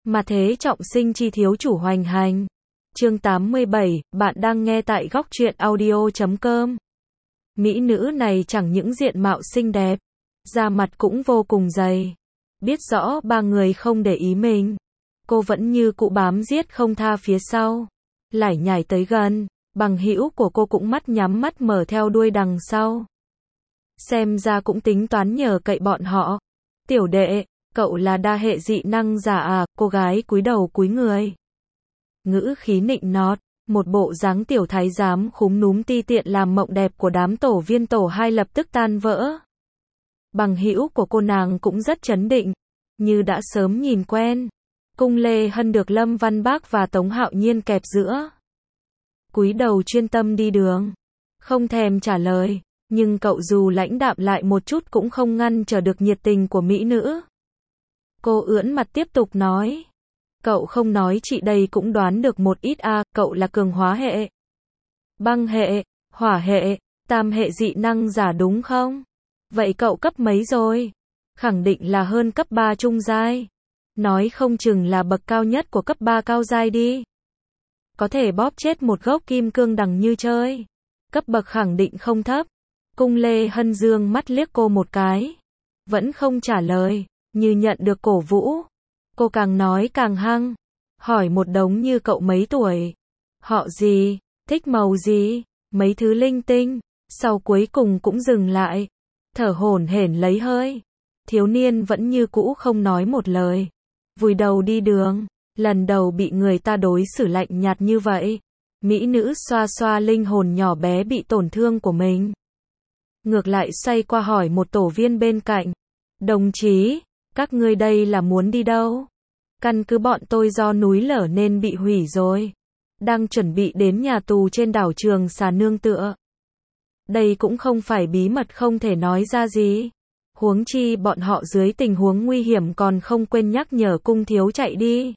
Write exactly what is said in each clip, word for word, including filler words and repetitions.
Mà thế trọng sinh chi thiếu chủ hoành hành. Chương tám mươi bảy, bạn đang nghe tại góc truyện audio chấm com. Mỹ nữ này chẳng những diện mạo xinh đẹp, da mặt cũng vô cùng dày. Biết rõ ba người không để ý mình, cô vẫn như cụ bám giết không tha phía sau. Lải nhải tới gần, bằng hữu của cô cũng mắt nhắm mắt mở theo đuôi đằng sau. Xem ra cũng tính toán nhờ cậy bọn họ. Tiểu đệ, cậu là đa hệ dị năng giả à? Cô gái cúi đầu cúi người. Ngữ khí nịnh nọt, một bộ dáng tiểu thái giám khúm núm ti tiện làm mộng đẹp của đám tổ viên tổ hai lập tức tan vỡ. Bằng hữu của cô nàng cũng rất trấn định, như đã sớm nhìn quen. Cung Lê Hân được Lâm Văn Bác và Tống Hạo Nhiên kẹp giữa. Cúi đầu chuyên tâm đi đường, không thèm trả lời, nhưng cậu dù lãnh đạm lại một chút cũng không ngăn trở được nhiệt tình của mỹ nữ. Cô ưỡn mặt tiếp tục nói. Cậu không nói chị đây cũng đoán được một ít a, à, cậu là cường hóa hệ, băng hệ, hỏa hệ, tam hệ dị năng giả đúng không? Vậy cậu cấp mấy rồi? Khẳng định là hơn cấp ba trung giai. Nói không chừng là bậc cao nhất của cấp ba cao giai đi. Có thể bóp chết một gốc kim cương đằng như chơi. Cấp bậc khẳng định không thấp. Cung Lê Hân dương mắt liếc cô một cái. Vẫn không trả lời, như nhận được cổ vũ. Cô càng nói càng hăng. Hỏi một đống như cậu mấy tuổi? Họ gì? Thích màu gì? Mấy thứ linh tinh. Sau cuối cùng cũng dừng lại. Thở hổn hển lấy hơi. Thiếu niên vẫn như cũ không nói một lời. Vùi đầu đi đường. Lần đầu bị người ta đối xử lạnh nhạt như vậy. Mỹ nữ xoa xoa linh hồn nhỏ bé bị tổn thương của mình. Ngược lại xoay qua hỏi một tổ viên bên cạnh. Đồng chí, các ngươi đây là muốn đi đâu? Căn cứ bọn tôi do núi lở nên bị hủy rồi. Đang chuẩn bị đến nhà tù trên đảo Trường Xà nương tựa. Đây cũng không phải bí mật không thể nói ra gì. Huống chi bọn họ dưới tình huống nguy hiểm còn không quên nhắc nhở cung thiếu chạy đi.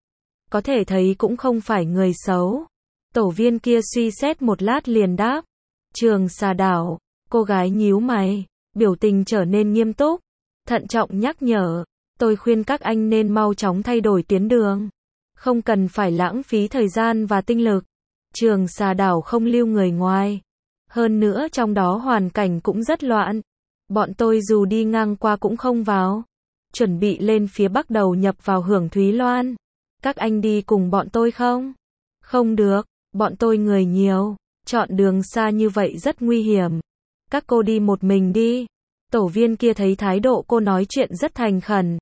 Có thể thấy cũng không phải người xấu. Tổ viên kia suy xét một lát liền đáp. Trường Xà đảo. Cô gái nhíu mày, biểu tình trở nên nghiêm túc. Thận trọng nhắc nhở. Tôi khuyên các anh nên mau chóng thay đổi tuyến đường. Không cần phải lãng phí thời gian và tinh lực. Trường Xà đảo không lưu người ngoài. Hơn nữa trong đó hoàn cảnh cũng rất loạn. Bọn tôi dù đi ngang qua cũng không vào. Chuẩn bị lên phía bắc đầu nhập vào Hưởng Thúy Loan. Các anh đi cùng bọn tôi không? Không được, bọn tôi người nhiều. Chọn đường xa như vậy rất nguy hiểm. Các cô đi một mình đi. Tổ viên kia thấy thái độ cô nói chuyện rất thành khẩn.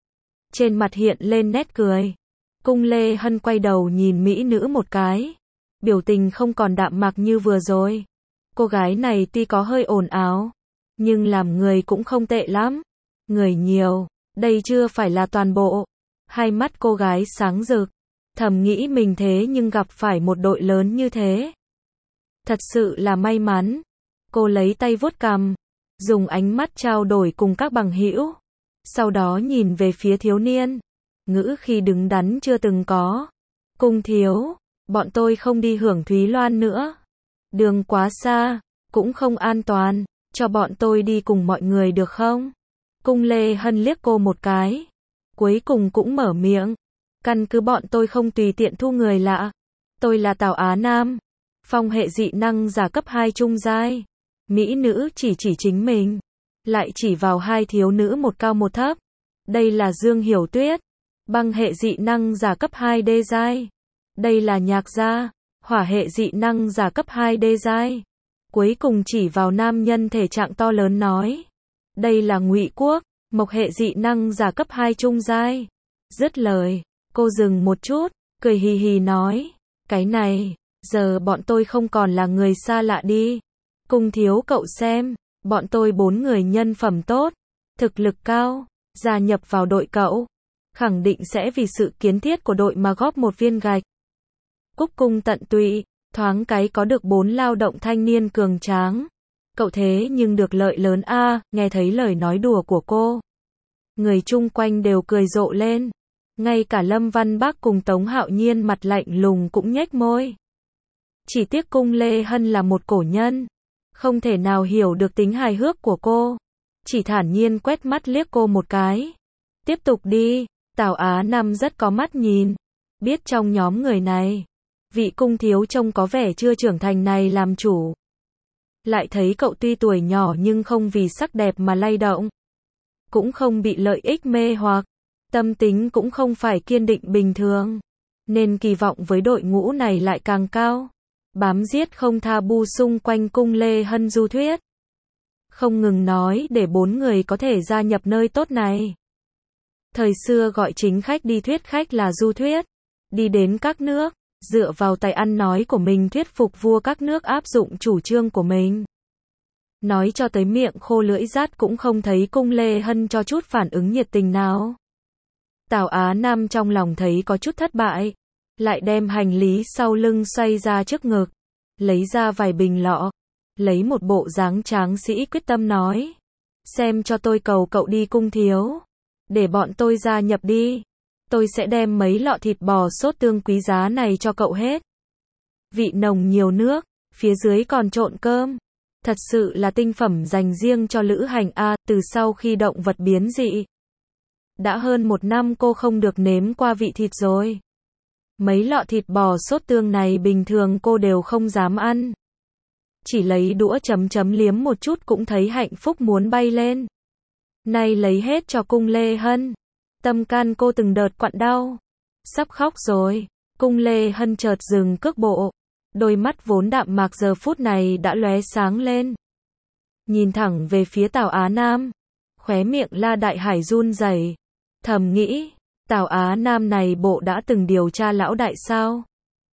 Trên mặt hiện lên nét cười. Cung Lê Hân quay đầu nhìn mỹ nữ một cái. Biểu tình không còn đạm mạc như vừa rồi. Cô gái này tuy có hơi ồn ào, nhưng làm người cũng không tệ lắm. Người nhiều, đây chưa phải là toàn bộ. Hai mắt cô gái sáng rực. Thầm nghĩ mình thế nhưng gặp phải một đội lớn như thế. Thật sự là may mắn. Cô lấy tay vuốt cằm, dùng ánh mắt trao đổi cùng các bằng hữu. Sau đó nhìn về phía thiếu niên. Ngữ khi đứng đắn chưa từng có. Cung thiếu, bọn tôi không đi Hưởng Thúy Loan nữa. Đường quá xa, cũng không an toàn. Cho bọn tôi đi cùng mọi người được không? Cung Lê Hân liếc cô một cái. Cuối cùng cũng mở miệng. Căn cứ bọn tôi không tùy tiện thu người lạ. Tôi là Tào Á Nam. Phong hệ dị năng giả cấp hai trung giai. Mỹ nữ chỉ chỉ chính mình. Lại chỉ vào hai thiếu nữ một cao một thấp. Đây là Dương Hiểu Tuyết. Băng hệ dị năng giả cấp hai đê giai. Đây là Nhạc Gia. Hỏa hệ dị năng giả cấp hai đê giai. Cuối cùng chỉ vào nam nhân thể trạng to lớn nói. Đây là Ngụy Quốc. Mộc hệ dị năng giả cấp hai trung giai. Dứt lời, cô dừng một chút, cười hì hì nói. Cái này, giờ bọn tôi không còn là người xa lạ đi. Cung thiếu cậu xem, bọn tôi bốn người nhân phẩm tốt, thực lực cao, gia nhập vào đội cậu. Khẳng định sẽ vì sự kiến thiết của đội mà góp một viên gạch. Cúc cung tận tụy, thoáng cái có được bốn lao động thanh niên cường tráng. Cậu thế nhưng được lợi lớn a. À, nghe thấy lời nói đùa của cô. Người chung quanh đều cười rộ lên. Ngay cả Lâm Văn Bác cùng Tống Hạo Nhiên mặt lạnh lùng cũng nhếch môi. Chỉ tiếc Cung Lê Hân là một cổ nhân. Không thể nào hiểu được tính hài hước của cô. Chỉ thản nhiên quét mắt liếc cô một cái. Tiếp tục đi, Tào Á Nam rất có mắt nhìn, biết trong nhóm người này, vị cung thiếu trông có vẻ chưa trưởng thành này làm chủ. Lại thấy cậu tuy tuổi nhỏ nhưng không vì sắc đẹp mà lay động, cũng không bị lợi ích mê hoặc, tâm tính cũng không phải kiên định bình thường, nên kỳ vọng với đội ngũ này lại càng cao. Bám giết không tha bu xung quanh cung Lê Hân du thuyết, không ngừng nói để bốn người có thể gia nhập nơi tốt này. Thời xưa gọi chính khách đi thuyết khách là du thuyết, đi đến các nước, dựa vào tài ăn nói của mình thuyết phục vua các nước áp dụng chủ trương của mình. Nói cho tới miệng khô lưỡi rát cũng không thấy cung Lê Hân cho chút phản ứng nhiệt tình nào. Tào Á Nam trong lòng thấy có chút thất bại, lại đem hành lý sau lưng xoay ra trước ngực, lấy ra vài bình lọ, lấy một bộ dáng tráng sĩ quyết tâm nói: xem cho tôi cầu cậu đi cung thiếu, để bọn tôi gia nhập đi, tôi sẽ đem mấy lọ thịt bò sốt tương quý giá này cho cậu hết. Vị nồng nhiều nước, phía dưới còn trộn cơm, thật sự là tinh phẩm dành riêng cho lữ hành A. Từ sau khi động vật biến dị, đã hơn một năm cô không được nếm qua vị thịt rồi. Mấy lọ thịt bò sốt tương này bình thường cô đều không dám ăn, chỉ lấy đũa chấm chấm liếm một chút cũng thấy hạnh phúc muốn bay lên. Nay lấy hết cho cung Lê Hân, tâm can cô từng đợt quặn đau, sắp khóc rồi. Cung Lê Hân chợt dừng cước bộ, đôi mắt vốn đạm mạc giờ phút này đã lóe sáng lên, nhìn thẳng về phía Tào Á Nam, khóe miệng La Đại Hải run rẩy, thầm nghĩ, Tào Á Nam này bộ đã từng điều tra lão đại sao?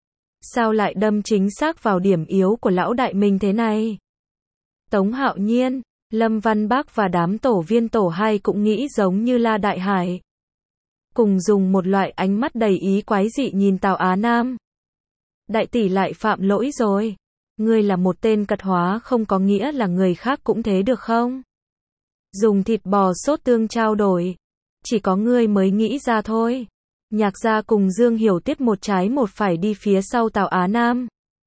Sao lại đâm chính xác vào điểm yếu của lão đại mình thế này? Tống Hạo Nhiên, Lâm Văn Bác và đám tổ viên tổ hai cũng nghĩ giống như La Đại Hải, cùng dùng một loại ánh mắt đầy ý quái dị nhìn Tào Á Nam. Đại tỷ lại phạm lỗi rồi. Ngươi là một tên cật hóa không có nghĩa là người khác cũng thế được không? Dùng thịt bò sốt tương trao đổi, chỉ có ngươi mới nghĩ ra thôi. Nhạc Gia cùng Dương Hiểu Tiết một trái một phải đi phía sau Tào Á Nam,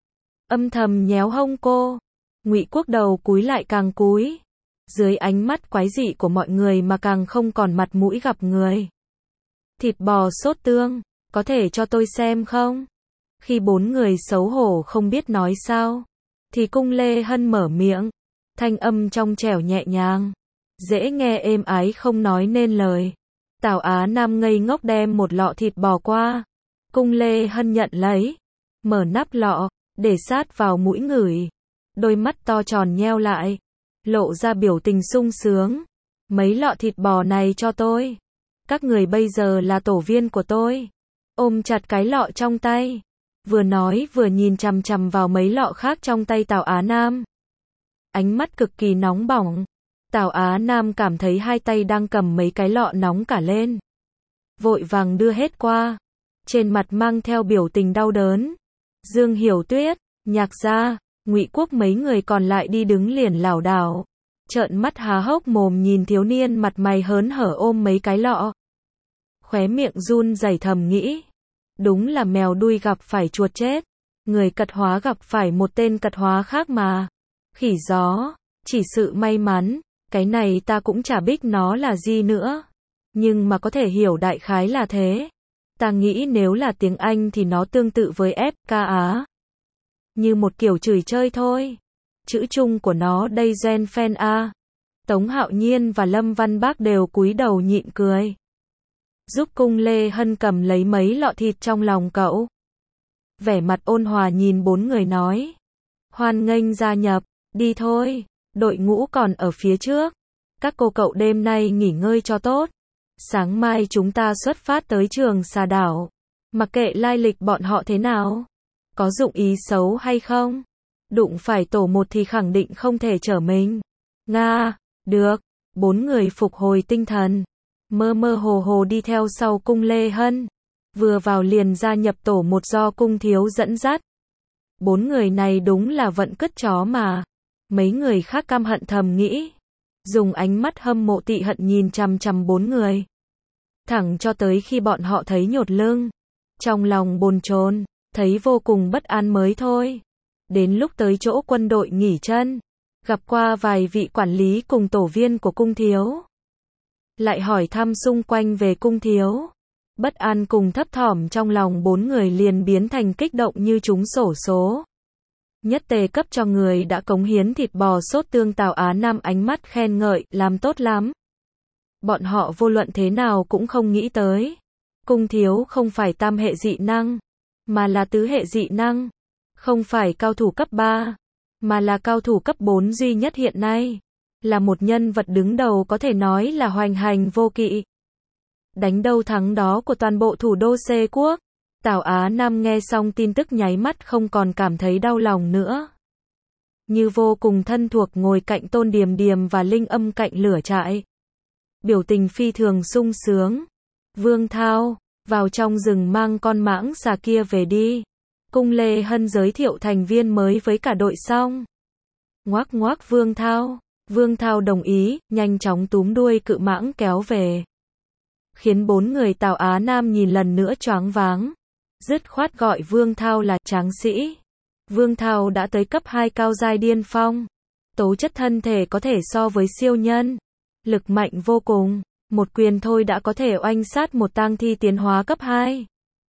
âm thầm nhéo hông cô. Ngụy Quốc đầu cúi lại càng cúi, dưới ánh mắt quái dị của mọi người mà càng không còn mặt mũi gặp người. Thịt bò sốt tương, có thể cho tôi xem không? Khi bốn người xấu hổ không biết nói sao, thì cung Lê Hân mở miệng, thanh âm trong trẻo nhẹ nhàng, dễ nghe êm ái không nói nên lời. Tào Á Nam ngây ngốc đem một lọ thịt bò qua, cung Lê Hân nhận lấy, mở nắp lọ, để sát vào mũi ngửi, đôi mắt to tròn nheo lại, lộ ra biểu tình sung sướng. Mấy lọ thịt bò này cho tôi, các người bây giờ là tổ viên của tôi. Ôm chặt cái lọ trong tay, vừa nói vừa nhìn chằm chằm vào mấy lọ khác trong tay Tào Á Nam, ánh mắt cực kỳ nóng bỏng. Tào Á Nam cảm thấy hai tay đang cầm mấy cái lọ nóng cả lên, vội vàng đưa hết qua, trên mặt mang theo biểu tình đau đớn. Dương Hiểu Tuyết, Nhạc Gia, Ngụy Quốc mấy người còn lại đi đứng liền lảo đảo, trợn mắt há hốc mồm nhìn thiếu niên mặt mày hớn hở ôm mấy cái lọ, khóe miệng run rẩy thầm nghĩ, đúng là mèo đuôi gặp phải chuột chết, người cật hóa gặp phải một tên cật hóa khác mà. Khỉ gió, chỉ sự may mắn, cái này ta cũng chả biết nó là gì nữa, nhưng mà có thể hiểu đại khái là thế. Ta nghĩ nếu là tiếng Anh thì nó tương tự với ép ca Á, như một kiểu chửi chơi thôi. Chữ chung của nó đây gen fan A. Tống Hạo Nhiên và Lâm Văn Bác đều cúi đầu nhịn cười, giúp cung Lê Hân cầm lấy mấy lọ thịt trong lòng cậu. Vẻ mặt ôn hòa nhìn bốn người nói, hoan nghênh gia nhập, đi thôi, đội ngũ còn ở phía trước. Các cô cậu đêm nay nghỉ ngơi cho tốt, sáng mai chúng ta xuất phát tới Trường Xà Đảo. Mặc kệ lai lịch bọn họ thế nào, có dụng ý xấu hay không, đụng phải tổ một thì khẳng định không thể trở mình. Nga, được. Bốn người phục hồi tinh thần, mơ mơ hồ hồ đi theo sau cung Lê Hân, vừa vào liền gia nhập tổ một do cung thiếu dẫn dắt. Bốn người này đúng là vận cứt chó mà. Mấy người khác căm hận thầm nghĩ, dùng ánh mắt hâm mộ tị hận nhìn chằm chằm bốn người, thẳng cho tới khi bọn họ thấy nhột lưng, trong lòng bồn chồn, thấy vô cùng bất an mới thôi. Đến lúc tới chỗ quân đội nghỉ chân, gặp qua vài vị quản lý cùng tổ viên của cung thiếu, lại hỏi thăm xung quanh về cung thiếu. Bất an cùng thấp thỏm trong lòng bốn người liền biến thành kích động như trúng xổ số. Nhất tề cấp cho người đã cống hiến thịt bò sốt tương Tào Á Nam ánh mắt khen ngợi, làm tốt lắm. Bọn họ vô luận thế nào cũng không nghĩ tới. Cung thiếu không phải tam hệ dị năng, mà là tứ hệ dị năng. Không phải cao thủ cấp ba, mà là cao thủ cấp bốn duy nhất hiện nay. Là một nhân vật đứng đầu có thể nói là hoành hành vô kỵ. Đánh đâu thắng đó của toàn bộ thủ đô C quốc. Tào Á Nam nghe xong tin tức nháy mắt không còn cảm thấy đau lòng nữa. Như vô cùng thân thuộc ngồi cạnh Tôn Điềm Điềm và Linh Âm cạnh lửa trại. Biểu tình phi thường sung sướng. Vương Thao, vào trong rừng mang con mãng xà kia về đi. Cung Lê Hân giới thiệu thành viên mới với cả đội xong. Ngoác ngoác Vương Thao. Vương Thao đồng ý, nhanh chóng túm đuôi cự mãng kéo về. Khiến bốn người Tào Á Nam nhìn lần nữa choáng váng. Dứt khoát gọi Vương Thao là tráng sĩ. Vương Thao đã tới cấp hai cao giai điên phong. Tố chất thân thể có thể so với siêu nhân. Lực mạnh vô cùng. Một quyền thôi đã có thể oanh sát một tang thi tiến hóa cấp hai.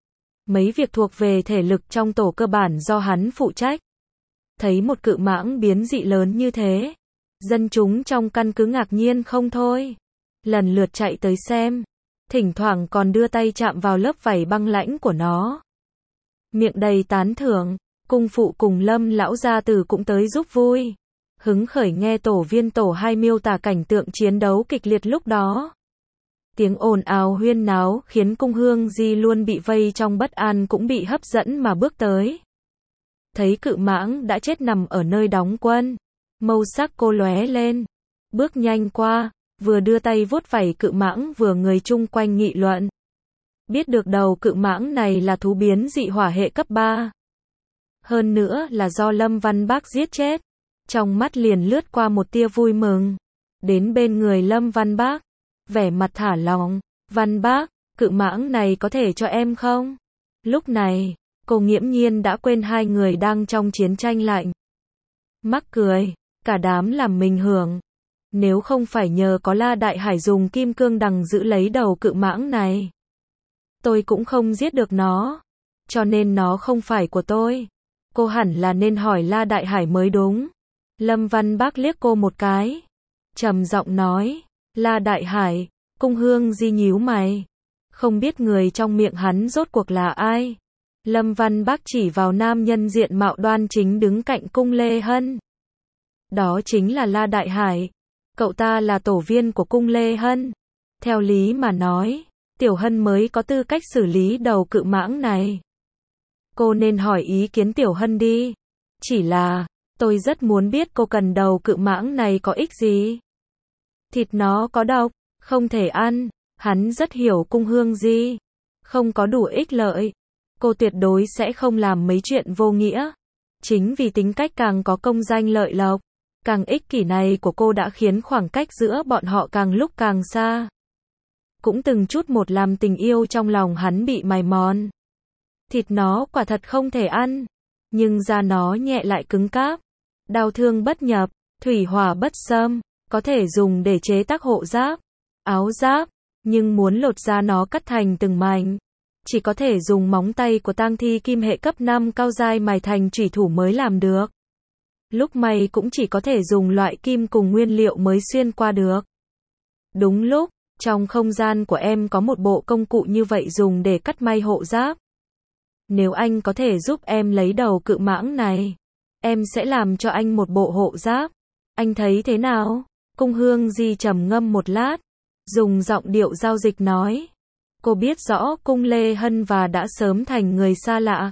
Mấy việc thuộc về thể lực trong tổ cơ bản do hắn phụ trách. Thấy một cự mãng biến dị lớn như thế. Dân chúng trong căn cứ ngạc nhiên không thôi. Lần lượt chạy tới xem. Thỉnh thoảng còn đưa tay chạm vào lớp vảy băng lãnh của nó. Miệng đầy tán thưởng. Cung phụ cùng Lâm lão gia tử cũng tới giúp vui. Hứng khởi nghe tổ viên tổ hai miêu tả cảnh tượng chiến đấu kịch liệt lúc đó. Tiếng ồn ào huyên náo khiến Cung Hương Di luôn bị vây trong bất an cũng bị hấp dẫn mà bước tới. Thấy cự mãng đã chết nằm ở nơi đóng quân. Màu sắc cô lóe lên. Bước nhanh qua, vừa đưa tay vuốt vảy cự mãng vừa người chung quanh nghị luận. Biết được đầu cự mãng này là thú biến dị hỏa hệ cấp ba. Hơn nữa là do Lâm Văn Bác giết chết. Trong mắt liền lướt qua một tia vui mừng. Đến bên người Lâm Văn Bác. Vẻ mặt thả lỏng. Văn Bác, cự mãng này có thể cho em không? Lúc này, cô nghiễm nhiên đã quên hai người đang trong chiến tranh lạnh. Mắc cười, cả đám làm mình hưởng. Nếu không phải nhờ có La Đại Hải dùng kim cương đằng giữ lấy đầu cự mãng này. Tôi cũng không giết được nó. Cho nên nó không phải của tôi. Cô hẳn là nên hỏi La Đại Hải mới đúng. Lâm Văn Bác liếc cô một cái. Trầm giọng nói. La Đại Hải. Cung Hương Di nhíu mày. Không biết người trong miệng hắn rốt cuộc là ai. Lâm Văn Bác chỉ vào nam nhân diện mạo đoan chính đứng cạnh Cung Lê Hân. Đó chính là La Đại Hải. Cậu ta là tổ viên của Cung Lê Hân. Theo lý mà nói, Tiểu Hân mới có tư cách xử lý đầu cự mãng này. Cô nên hỏi ý kiến Tiểu Hân đi. Chỉ là, tôi rất muốn biết cô cần đầu cự mãng này có ích gì. Thịt nó có độc, không thể ăn. Hắn rất hiểu Cung Hương Di. Không có đủ ích lợi. Cô tuyệt đối sẽ không làm mấy chuyện vô nghĩa. Chính vì tính cách càng có công danh lợi lộc, càng ích kỷ này của cô đã khiến khoảng cách giữa bọn họ càng lúc càng xa. Cũng từng chút một làm tình yêu trong lòng hắn bị mài mòn. Thịt nó quả thật không thể ăn, nhưng da nó nhẹ lại cứng cáp. Đau thương bất nhập, thủy hỏa bất xâm, có thể dùng để chế tác hộ giáp, áo giáp, nhưng muốn lột da nó cắt thành từng mảnh, chỉ có thể dùng móng tay của tang thi kim hệ cấp năm cao giai mài thành chủy thủ mới làm được. Lúc may cũng chỉ có thể dùng loại kim cùng nguyên liệu mới xuyên qua được. Đúng lúc, trong không gian của em có một bộ công cụ như vậy dùng để cắt may hộ giáp. Nếu anh có thể giúp em lấy đầu cự mãng này, em sẽ làm cho anh một bộ hộ giáp. Anh thấy thế nào? Cung Hương Di trầm ngâm một lát, dùng giọng điệu giao dịch nói. Cô biết rõ Cung Lê Hân và đã sớm thành người xa lạ.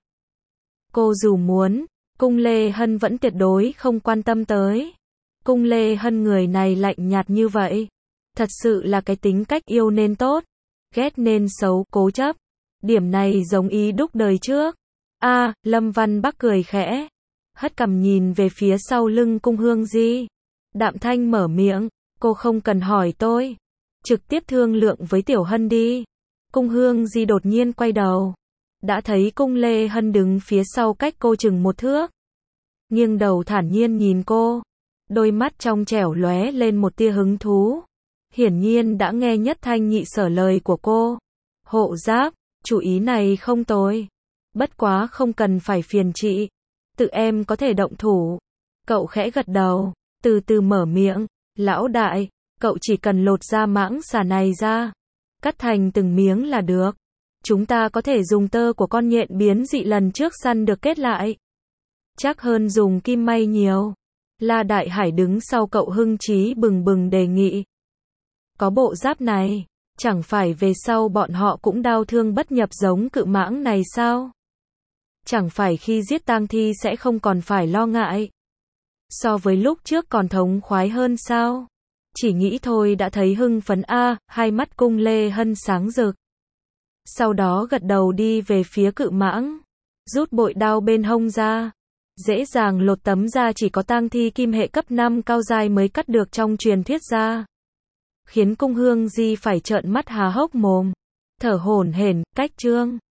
Cô dù muốn, Cung Lê Hân vẫn tuyệt đối không quan tâm tới. Cung Lê Hân người này lạnh nhạt như vậy. Thật sự là cái tính cách yêu nên tốt, ghét nên xấu, cố chấp. Điểm này giống ý đúc đời trước. A, à, Lâm Văn Bắc cười khẽ. Hất cằm nhìn về phía sau lưng Cung Hương Di. Đạm thanh mở miệng. Cô không cần hỏi tôi. Trực tiếp thương lượng với Tiểu Hân đi. Cung Hương Di đột nhiên quay đầu. Đã thấy Cung Lê Hân đứng phía sau cách cô chừng một thước. Nghiêng đầu thản nhiên nhìn cô. Đôi mắt trong trẻo lóe lên một tia hứng thú. Hiển nhiên đã nghe nhất thanh nhị sở lời của cô. Hộ giáp, chủ ý này không tồi. Bất quá không cần phải phiền chị. Tự em có thể động thủ. Cậu khẽ gật đầu, từ từ mở miệng. Lão đại, cậu chỉ cần lột da mãng xà này ra. Cắt thành từng miếng là được. Chúng ta có thể dùng tơ của con nhện biến dị lần trước săn được kết lại. Chắc hơn dùng kim may nhiều. La Đại Hải đứng sau cậu hưng chí bừng bừng đề nghị. Có bộ giáp này, chẳng phải về sau bọn họ cũng đau thương bất nhập giống cự mãng này sao? Chẳng phải khi giết tang thi sẽ không còn phải lo ngại. So với lúc trước còn thống khoái hơn sao? Chỉ nghĩ thôi đã thấy hưng phấn a, hai mắt Cung Lê Hân sáng rực. Sau đó gật đầu đi về phía cự mãng, rút bội đao bên hông ra. Dễ dàng lột tấm da chỉ có tang thi kim hệ cấp năm cao giai mới cắt được trong truyền thuyết ra. Khiến Cung Hương Di phải trợn mắt há hốc mồm, thở hổn hển, cách trương.